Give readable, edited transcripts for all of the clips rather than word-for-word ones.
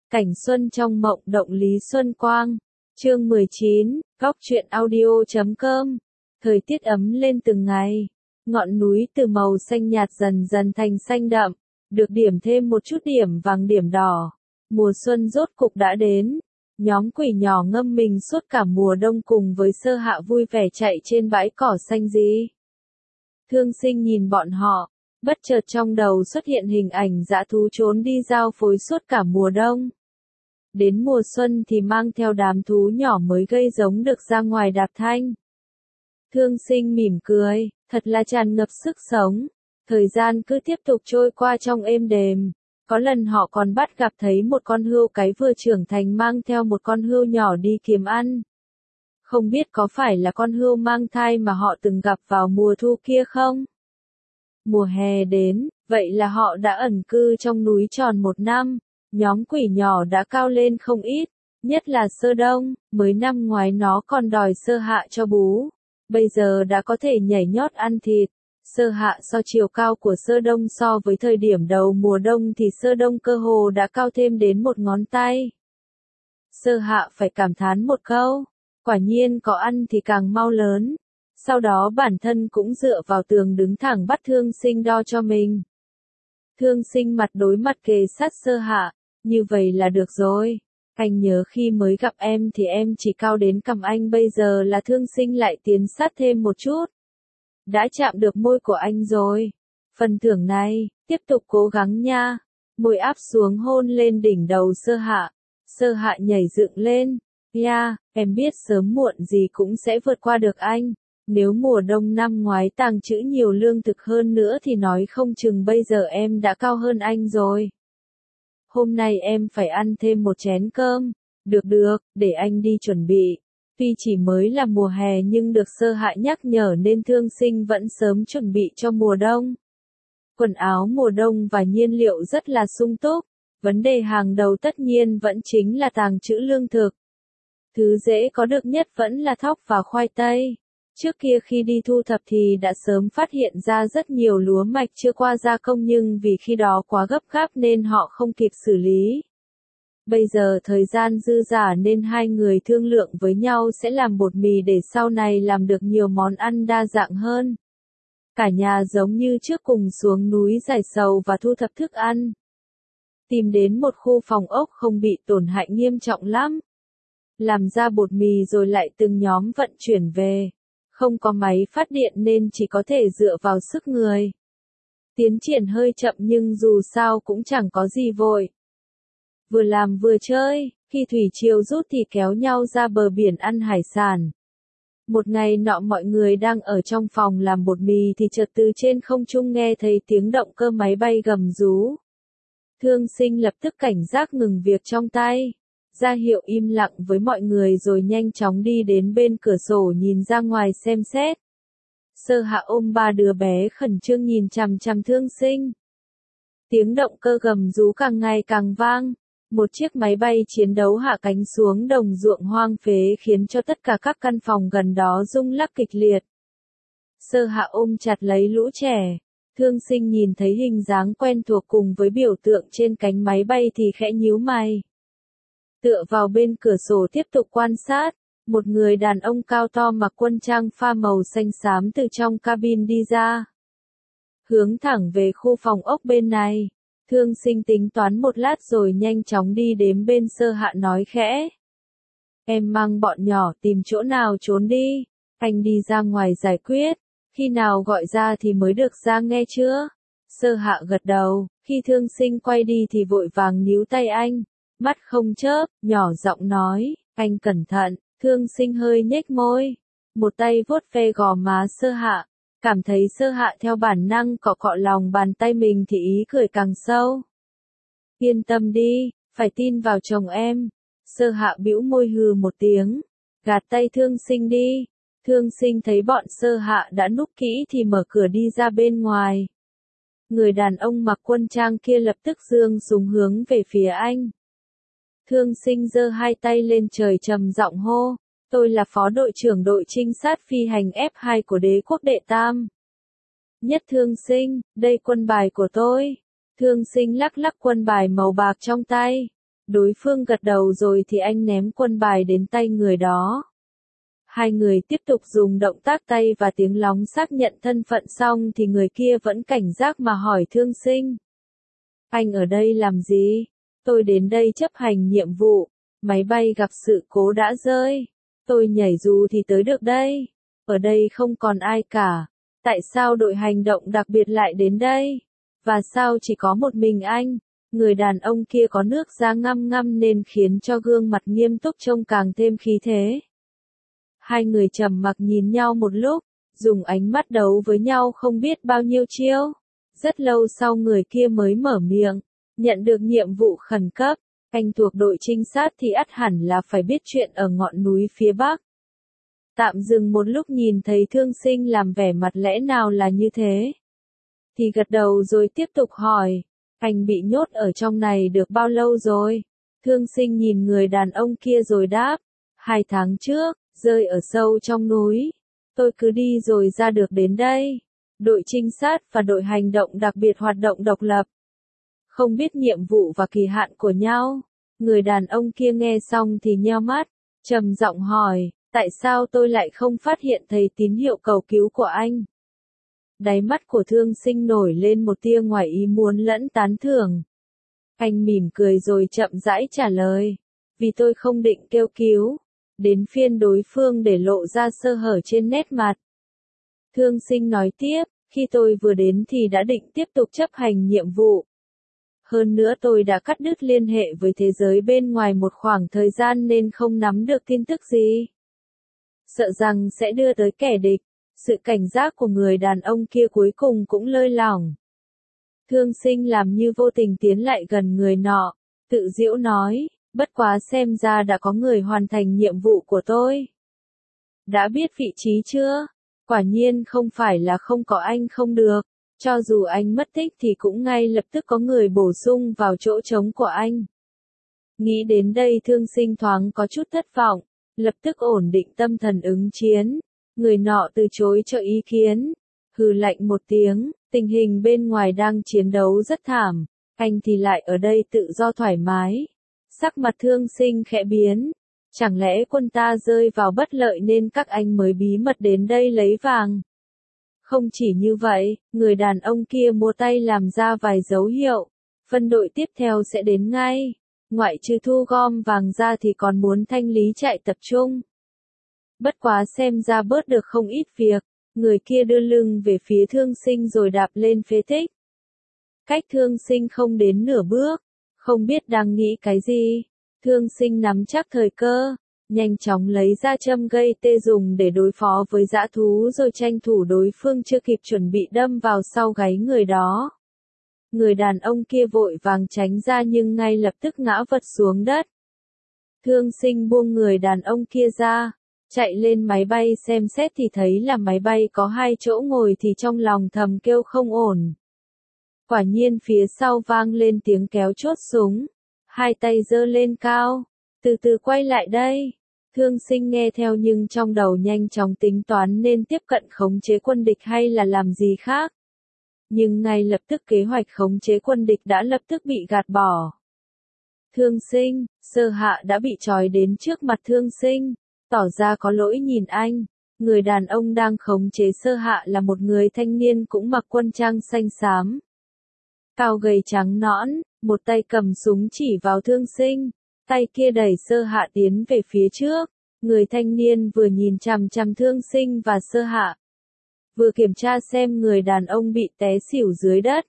Cảnh xuân trong mộng động Lý Xuân Quang. Chương 19, góc truyện audio.com. Thời tiết ấm lên từng ngày. Ngọn núi từ màu xanh nhạt dần dần thành xanh đậm, được điểm thêm một chút điểm vàng điểm đỏ. Mùa xuân rốt cục đã đến. Nhóm quỷ nhỏ ngâm mình suốt cả mùa đông cùng với Sơ Hạ vui vẻ chạy trên bãi cỏ xanh gì. Thương Sinh nhìn bọn họ, bất chợt trong đầu xuất hiện hình ảnh dã thú trốn đi giao phối suốt cả mùa đông. Đến mùa xuân thì mang theo đám thú nhỏ mới gây giống được ra ngoài đạp thanh. Thương Sinh mỉm cười, thật là tràn ngập sức sống. Thời gian cứ tiếp tục trôi qua trong êm đềm. Có lần họ còn bắt gặp thấy một con hươu cái vừa trưởng thành mang theo một con hươu nhỏ đi kiếm ăn. Không biết có phải là con hươu mang thai mà họ từng gặp vào mùa thu kia không? Mùa hè đến, vậy là họ đã ẩn cư trong núi tròn một năm. Nhóm quỷ nhỏ đã cao lên không ít, nhất là Sơ Đông, mới năm ngoái nó còn đòi Sơ Hạ cho bú. Bây giờ đã có thể nhảy nhót ăn thịt. Sơ Hạ so chiều cao của Sơ Đông so với thời điểm đầu mùa đông thì Sơ Đông cơ hồ đã cao thêm đến một ngón tay. Sơ Hạ phải cảm thán một câu, quả nhiên có ăn thì càng mau lớn. Sau đó bản thân cũng dựa vào tường đứng thẳng bắt Thương Sinh đo cho mình. Thương Sinh mặt đối mặt kề sát Sơ Hạ, như vậy là được rồi. Anh nhớ khi mới gặp em thì em chỉ cao đến cằm anh, bây giờ là Thương Sinh lại tiến sát thêm một chút. Đã chạm được môi của anh rồi. Phần thưởng này, tiếp tục cố gắng nha. Môi áp xuống hôn lên đỉnh đầu Sơ Hạ. Sơ Hạ nhảy dựng lên. Ya, em biết sớm muộn gì cũng sẽ vượt qua được anh. Nếu mùa đông năm ngoái tàng trữ nhiều lương thực hơn nữa thì nói không chừng bây giờ em đã cao hơn anh rồi. Hôm nay em phải ăn thêm một chén cơm. Được, để anh đi chuẩn bị. Tuy chỉ mới là mùa hè nhưng được Sơ Hạ nhắc nhở nên Thương Sinh vẫn sớm chuẩn bị cho mùa đông. Quần áo mùa đông và nhiên liệu rất là sung túc. Vấn đề hàng đầu tất nhiên vẫn chính là tàng trữ lương thực. Thứ dễ có được nhất vẫn là thóc và khoai tây. Trước kia khi đi thu thập thì đã sớm phát hiện ra rất nhiều lúa mạch chưa qua gia công nhưng vì khi đó quá gấp gáp nên họ không kịp xử lý. Bây giờ thời gian dư dả nên hai người thương lượng với nhau sẽ làm bột mì để sau này làm được nhiều món ăn đa dạng hơn. Cả nhà giống như trước cùng xuống núi giải sầu và thu thập thức ăn. Tìm đến một khu phòng ốc không bị tổn hại nghiêm trọng lắm. Làm ra bột mì rồi lại từng nhóm vận chuyển về. Không có máy phát điện nên chỉ có thể dựa vào sức người. Tiến triển hơi chậm nhưng dù sao cũng chẳng có gì vội. Vừa làm vừa chơi, khi thủy triều rút thì kéo nhau ra bờ biển ăn hải sản. Một ngày nọ mọi người đang ở trong phòng làm bột mì thì chợt từ trên không trung nghe thấy tiếng động cơ máy bay gầm rú. Thương Sinh lập tức cảnh giác ngừng việc trong tay, ra hiệu im lặng với mọi người rồi nhanh chóng đi đến bên cửa sổ nhìn ra ngoài xem xét. Sơ Hạ ôm ba đứa bé khẩn trương nhìn chằm chằm Thương Sinh. Tiếng động cơ gầm rú càng ngày càng vang. Một chiếc máy bay chiến đấu hạ cánh xuống đồng ruộng hoang phế khiến cho tất cả các căn phòng gần đó rung lắc kịch liệt. Sơ Hạ ôm chặt lấy lũ trẻ. Thương Sinh nhìn thấy hình dáng quen thuộc cùng với biểu tượng trên cánh máy bay thì khẽ nhíu mày. Tựa vào bên cửa sổ tiếp tục quan sát, một người đàn ông cao to mặc quân trang pha màu xanh xám từ trong cabin đi ra. Hướng thẳng về khu phòng ốc bên này. Thương Sinh tính toán một lát rồi nhanh chóng đi đến bên Sơ Hạ nói khẽ. Em mang bọn nhỏ tìm chỗ nào trốn đi, anh đi ra ngoài giải quyết, khi nào gọi ra thì mới được ra nghe chưa? Sơ Hạ gật đầu, khi Thương Sinh quay đi thì vội vàng níu tay anh, mắt không chớp, nhỏ giọng nói, anh cẩn thận. Thương Sinh hơi nhếch môi, một tay vuốt ve gò má Sơ Hạ. Cảm thấy Sơ Hạ theo bản năng cọ cọ lòng bàn tay mình thì ý cười càng sâu. Yên tâm đi, phải tin vào chồng em. Sơ Hạ bĩu môi hừ một tiếng, gạt tay Thương Sinh đi. Thương Sinh thấy bọn Sơ Hạ đã núp kỹ thì mở cửa đi ra bên ngoài. Người đàn ông mặc quân trang kia lập tức giương súng hướng về phía anh. Thương Sinh giơ hai tay lên trời trầm giọng hô. Tôi là phó đội trưởng đội trinh sát phi hành F2 của đế quốc đệ tam. Nhất Thương Sinh, đây quân bài của tôi. Thương Sinh lắc lắc quân bài màu bạc trong tay. Đối phương gật đầu rồi thì anh ném quân bài đến tay người đó. Hai người tiếp tục dùng động tác tay và tiếng lóng xác nhận thân phận xong thì người kia vẫn cảnh giác mà hỏi Thương Sinh. Anh ở đây làm gì? Tôi đến đây chấp hành nhiệm vụ. Máy bay gặp sự cố đã rơi. Tôi nhảy dù thì tới được đây. Ở đây không còn ai cả. Tại sao đội hành động đặc biệt lại đến đây? Và sao chỉ có một mình anh? Người đàn ông kia có nước da ngăm ngăm nên khiến cho gương mặt nghiêm túc trông càng thêm khí thế. Hai người trầm mặc nhìn nhau một lúc, dùng ánh mắt đấu với nhau không biết bao nhiêu chiêu. Rất lâu sau người kia mới mở miệng, nhận được nhiệm vụ khẩn cấp, anh thuộc đội trinh sát thì ắt hẳn là phải biết chuyện ở ngọn núi phía Bắc. Tạm dừng một lúc nhìn thấy Thương Sinh làm vẻ mặt lẽ nào là như thế. Thì gật đầu rồi tiếp tục hỏi, anh bị nhốt ở trong này được bao lâu rồi? Thương Sinh nhìn người đàn ông kia rồi đáp, 2 tháng trước, rơi ở sâu trong núi. Tôi cứ đi rồi ra được đến đây. Đội trinh sát và đội hành động đặc biệt hoạt động độc lập. Không biết nhiệm vụ và kỳ hạn của nhau. Người đàn ông kia nghe xong thì nheo mắt, trầm giọng hỏi, tại sao tôi lại không phát hiện thấy tín hiệu cầu cứu của anh? Đáy mắt của Thương Sinh nổi lên một tia ngoài ý muốn lẫn tán thưởng. Anh mỉm cười rồi chậm rãi trả lời, vì tôi không định kêu cứu. Đến phiên đối phương để lộ ra sơ hở trên nét mặt. Thương Sinh nói tiếp, khi tôi vừa đến thì đã định tiếp tục chấp hành nhiệm vụ. Hơn nữa tôi đã cắt đứt liên hệ với thế giới bên ngoài một khoảng thời gian nên không nắm được tin tức gì. Sợ rằng sẽ đưa tới kẻ địch, sự cảnh giác của người đàn ông kia cuối cùng cũng lơi lỏng. Thương Sinh làm như vô tình tiến lại gần người nọ, tự giễu nói, bất quá xem ra đã có người hoàn thành nhiệm vụ của tôi. Đã biết vị trí chưa? Quả nhiên không phải là không có anh không được, cho dù anh mất tích thì cũng ngay lập tức có người bổ sung vào chỗ trống của anh. Nghĩ đến đây Thương Sinh thoáng có chút thất vọng, lập tức ổn định tâm thần ứng chiến. Người nọ từ chối cho ý kiến, hừ lạnh một tiếng, tình hình bên ngoài đang chiến đấu rất thảm, anh thì lại ở đây tự do thoải mái. Sắc mặt Thương Sinh khẽ biến, chẳng lẽ quân ta rơi vào bất lợi nên các anh mới bí mật đến đây lấy vàng? Không chỉ như vậy, người đàn ông kia múa tay làm ra vài dấu hiệu, phân đội tiếp theo sẽ đến ngay, ngoại trừ thu gom vàng ra thì còn muốn thanh lý trại tập trung. Bất quá xem ra bớt được không ít việc, người kia đưa lưng về phía Thương Sinh rồi đạp lên phế tích. Cách Thương Sinh không đến nửa bước, không biết đang nghĩ cái gì. Thương Sinh nắm chắc thời cơ, nhanh chóng lấy ra châm gây tê dùng để đối phó với dã thú rồi tranh thủ đối phương chưa kịp chuẩn bị đâm vào sau gáy người đó. Người đàn ông kia vội vàng tránh ra nhưng ngay lập tức ngã vật xuống đất. Thương Sinh buông người đàn ông kia ra, chạy lên máy bay xem xét thì thấy là máy bay có 2 chỗ ngồi thì trong lòng thầm kêu không ổn. Quả nhiên phía sau vang lên tiếng kéo chốt súng, 2 tay giơ lên cao, từ từ quay lại đây. Thương Sinh nghe theo nhưng trong đầu nhanh chóng tính toán nên tiếp cận khống chế quân địch hay là làm gì khác. Nhưng ngay lập tức kế hoạch khống chế quân địch đã lập tức bị gạt bỏ. Thương Sinh, Sơ Hạ đã bị trói đến trước mặt Thương Sinh, tỏ ra có lỗi nhìn anh. Người đàn ông đang khống chế Sơ Hạ là một người thanh niên cũng mặc quân trang xanh xám. Cao gầy trắng nõn, một tay cầm súng chỉ vào Thương Sinh, tay kia đẩy Sơ Hạ tiến về phía trước. Người thanh niên vừa nhìn chằm chằm Thương Sinh và Sơ Hạ, vừa kiểm tra xem người đàn ông bị té xỉu dưới đất.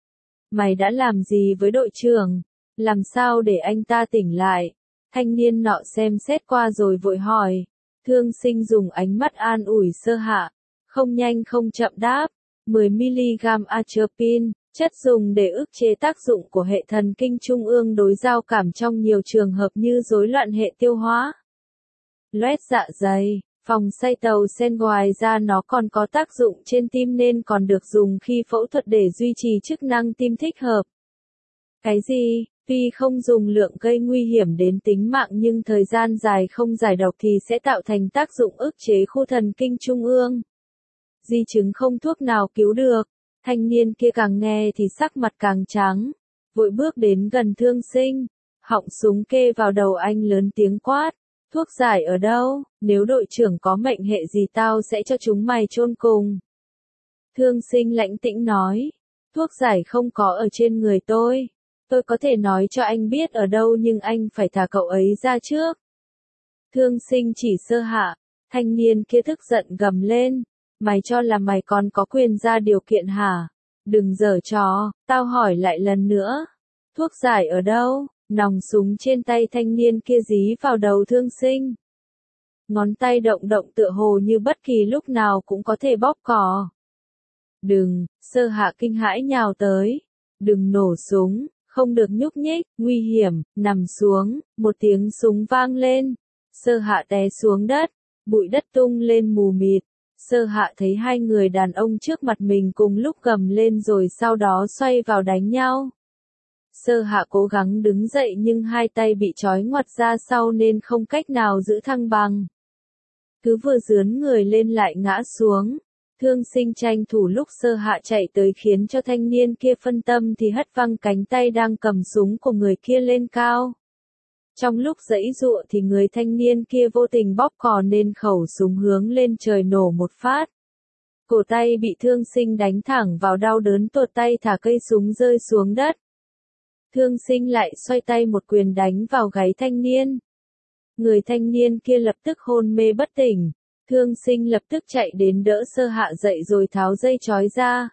Mày đã làm gì với đội trưởng? Làm sao để anh ta tỉnh lại? Thanh niên nọ xem xét qua rồi vội hỏi. Thương Sinh dùng ánh mắt an ủi Sơ Hạ, không nhanh không chậm đáp, 10mg atropine, chất dùng để ức chế tác dụng của hệ thần kinh trung ương đối giao cảm trong nhiều trường hợp như rối loạn hệ tiêu hóa, loét dạ dày, phòng xay tàu sen. Ngoài ra nó còn có tác dụng trên tim nên còn được dùng khi phẫu thuật để duy trì chức năng tim thích hợp. Cái gì? Tuy không dùng lượng gây nguy hiểm đến tính mạng nhưng thời gian dài không giải độc thì sẽ tạo thành tác dụng ức chế khu thần kinh trung ương. Di chứng không thuốc nào cứu được. Thanh niên kia càng nghe thì sắc mặt càng trắng, vội bước đến gần Thương Sinh, Họng súng kê vào đầu anh lớn tiếng quát. Thuốc giải ở đâu? Nếu đội trưởng có mệnh hệ gì tao sẽ cho chúng mày chôn cùng. Thương Sinh lãnh tĩnh nói. Thuốc giải không có ở trên người tôi. Tôi có thể nói cho anh biết ở đâu nhưng anh phải thả cậu ấy ra trước. Thương Sinh chỉ Sơ Hạ. Thanh niên kia tức giận gầm lên. Mày cho là mày còn có quyền ra điều kiện hả? Đừng giở trò, tao hỏi lại lần nữa. Thuốc giải ở đâu? Nòng súng trên tay thanh niên kia dí vào đầu Thương Sinh. Ngón tay động động tựa hồ như bất kỳ lúc nào cũng có thể bóp cò. Đừng, Sơ Hạ kinh hãi nhào tới. Đừng nổ súng, không được nhúc nhích, nguy hiểm, nằm xuống, một tiếng súng vang lên. Sơ Hạ té xuống đất, bụi đất tung lên mù mịt. Sơ Hạ thấy hai người đàn ông trước mặt mình cùng lúc gầm lên rồi sau đó xoay vào đánh nhau. Sơ Hạ cố gắng đứng dậy nhưng hai tay bị trói ngoặt ra sau nên không cách nào giữ thăng bằng. Cứ vừa dướn người lên lại ngã xuống. Thương Sinh tranh thủ lúc Sơ Hạ chạy tới khiến cho thanh niên kia phân tâm thì hất văng cánh tay đang cầm súng của người kia lên cao. Trong lúc giãy giụa thì người thanh niên kia vô tình bóp cò nên khẩu súng hướng lên trời nổ một phát. Cổ tay bị Thương Sinh đánh thẳng vào đau đớn tuột tay thả cây súng rơi xuống đất. Thương Sinh lại xoay tay một quyền đánh vào gáy thanh niên. Người thanh niên kia lập tức hôn mê bất tỉnh. Thương Sinh lập tức chạy đến đỡ Sơ Hạ dậy rồi tháo dây trói ra.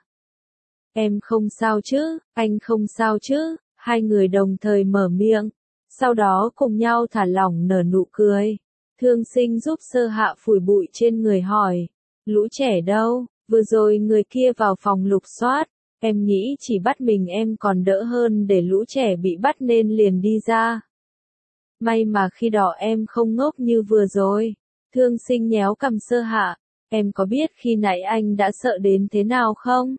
Em không sao chứ, anh không sao chứ, hai người đồng thời mở miệng. Sau đó cùng nhau thả lỏng nở nụ cười. Thương Sinh giúp Sơ Hạ phủi bụi trên người hỏi. Lũ trẻ đâu, vừa rồi người kia vào phòng lục soát. Em nghĩ chỉ bắt mình em còn đỡ hơn để lũ trẻ bị bắt nên liền đi ra. May mà khi đó em không ngốc như vừa rồi. Thương Sinh nhéo cằm Sơ Hạ. Em có biết khi nãy anh đã sợ đến thế nào không?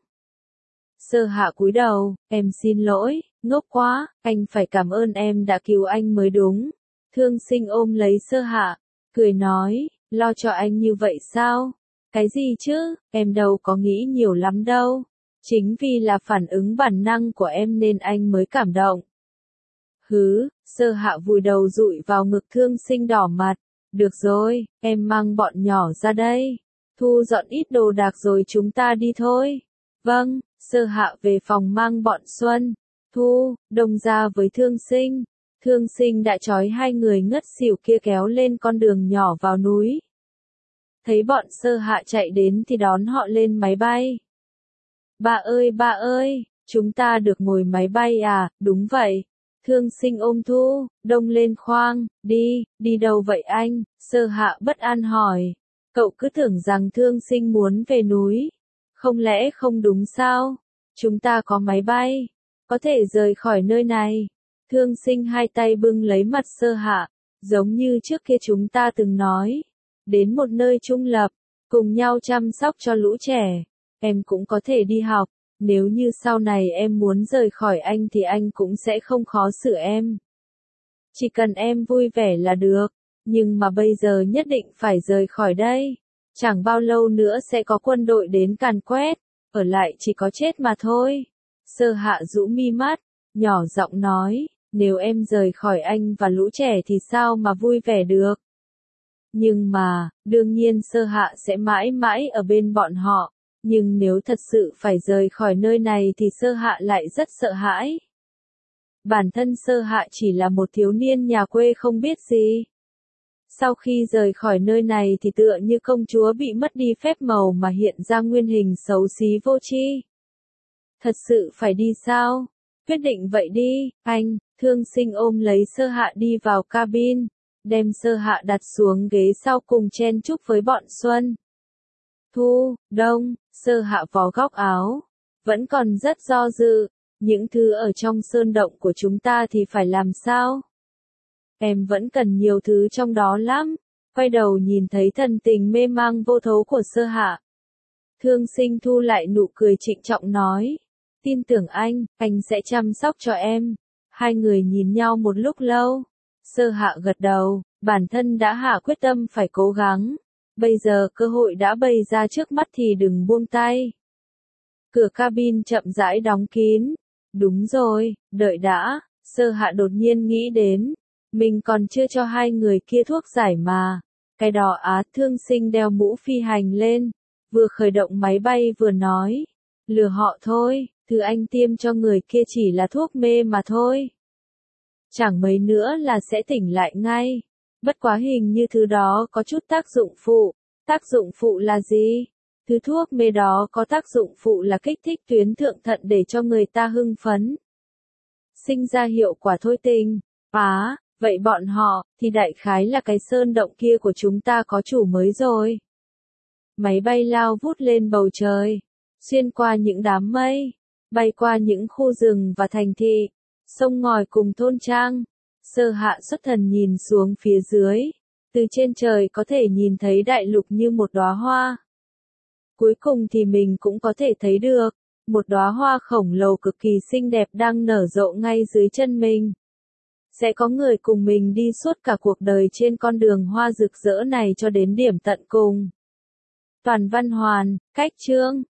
Sơ Hạ cúi đầu. Em xin lỗi, ngốc quá, anh phải cảm ơn em đã cứu anh mới đúng. Thương Sinh ôm lấy Sơ Hạ, cười nói, lo cho anh như vậy sao? Cái gì chứ, em đâu có nghĩ nhiều lắm đâu. Chính vì là phản ứng bản năng của em nên anh mới cảm động. Hứ, Sơ Hạ vùi đầu dụi vào ngực Thương Sinh đỏ mặt. Được rồi, em mang bọn nhỏ ra đây. Thu dọn ít đồ đạc rồi chúng ta đi thôi. Vâng, Sơ Hạ về phòng mang bọn Xuân, Thu, Đông ra với Thương Sinh. Thương Sinh đã trói hai người ngất xỉu kia kéo lên con đường nhỏ vào núi. Thấy bọn Sơ Hạ chạy đến thì đón họ lên máy bay. Ba ơi, chúng ta được ngồi máy bay à, đúng vậy. Thương Sinh ôm Thu, Đông lên khoang, đi đâu vậy anh? Sơ Hạ bất an hỏi. Cậu cứ tưởng rằng Thương Sinh muốn về núi. Không lẽ không đúng sao? Chúng ta có máy bay, có thể rời khỏi nơi này. Thương Sinh hai tay bưng lấy mặt Sơ Hạ, giống như trước kia chúng ta từng nói. Đến một nơi trung lập, cùng nhau chăm sóc cho lũ trẻ. Em cũng có thể đi học. Nếu như sau này em muốn rời khỏi anh thì anh cũng sẽ không khó xử em. Chỉ cần em vui vẻ là được. Nhưng mà bây giờ nhất định phải rời khỏi đây. Chẳng bao lâu nữa sẽ có quân đội đến càn quét. Ở lại chỉ có chết mà thôi. Sơ Hạ rũ mi mắt, nhỏ giọng nói, nếu em rời khỏi anh và lũ trẻ thì sao mà vui vẻ được. Nhưng mà, đương nhiên Sơ Hạ sẽ mãi mãi ở bên bọn họ. Nhưng nếu thật sự phải rời khỏi nơi này thì Sơ Hạ lại rất sợ hãi. Bản thân Sơ Hạ chỉ là một thiếu niên nhà quê không biết gì. Sau khi rời khỏi nơi này thì tựa như công chúa bị mất đi phép màu mà hiện ra nguyên hình xấu xí vô tri. Thật sự phải đi sao? Quyết định vậy đi, anh. Thương Sinh ôm lấy Sơ Hạ đi vào cabin, đem Sơ Hạ đặt xuống ghế sau cùng chen chúc với bọn Xuân, Thu, Đông. Sơ Hạ vò góc áo, vẫn còn rất do dự. Những thứ ở trong sơn động của chúng ta thì phải làm sao? Em vẫn cần nhiều thứ trong đó lắm. Quay đầu nhìn thấy thần tình mê mang vô thấu của Sơ Hạ. Thương Sinh thu lại nụ cười trịnh trọng nói. Tin tưởng anh sẽ chăm sóc cho em. Hai người nhìn nhau một lúc lâu. Sơ Hạ gật đầu, bản thân đã hạ quyết tâm phải cố gắng. Bây giờ cơ hội đã bày ra trước mắt thì đừng buông tay. Cửa cabin chậm rãi đóng kín. Đúng rồi, đợi đã. Sơ Hạ đột nhiên nghĩ đến, mình còn chưa cho hai người kia thuốc giải mà. Cái đó Á Thương Sinh đeo mũ phi hành lên, vừa khởi động máy bay vừa nói, lừa họ thôi, thứ anh tiêm cho người kia chỉ là thuốc mê mà thôi. Chẳng mấy nữa là sẽ tỉnh lại ngay. Bất quá hình như thứ đó có chút tác dụng phụ. Tác dụng phụ là gì? Thứ thuốc mê đó có tác dụng phụ là kích thích tuyến thượng thận để cho người ta hưng phấn. Sinh ra hiệu quả thôi tình. Vậy bọn họ, thì đại khái là cái sơn động kia của chúng ta có chủ mới rồi. Máy bay lao vút lên bầu trời, xuyên qua những đám mây, bay qua những khu rừng và thành thị, sông ngòi cùng thôn trang. Sơ Hạ xuất thần nhìn xuống phía dưới, từ trên trời có thể nhìn thấy đại lục như một đóa hoa. Cuối cùng thì mình cũng có thể thấy được, một đóa hoa khổng lồ cực kỳ xinh đẹp đang nở rộ ngay dưới chân mình. Sẽ có người cùng mình đi suốt cả cuộc đời trên con đường hoa rực rỡ này cho đến điểm tận cùng. Toàn văn hoàn, cách chương.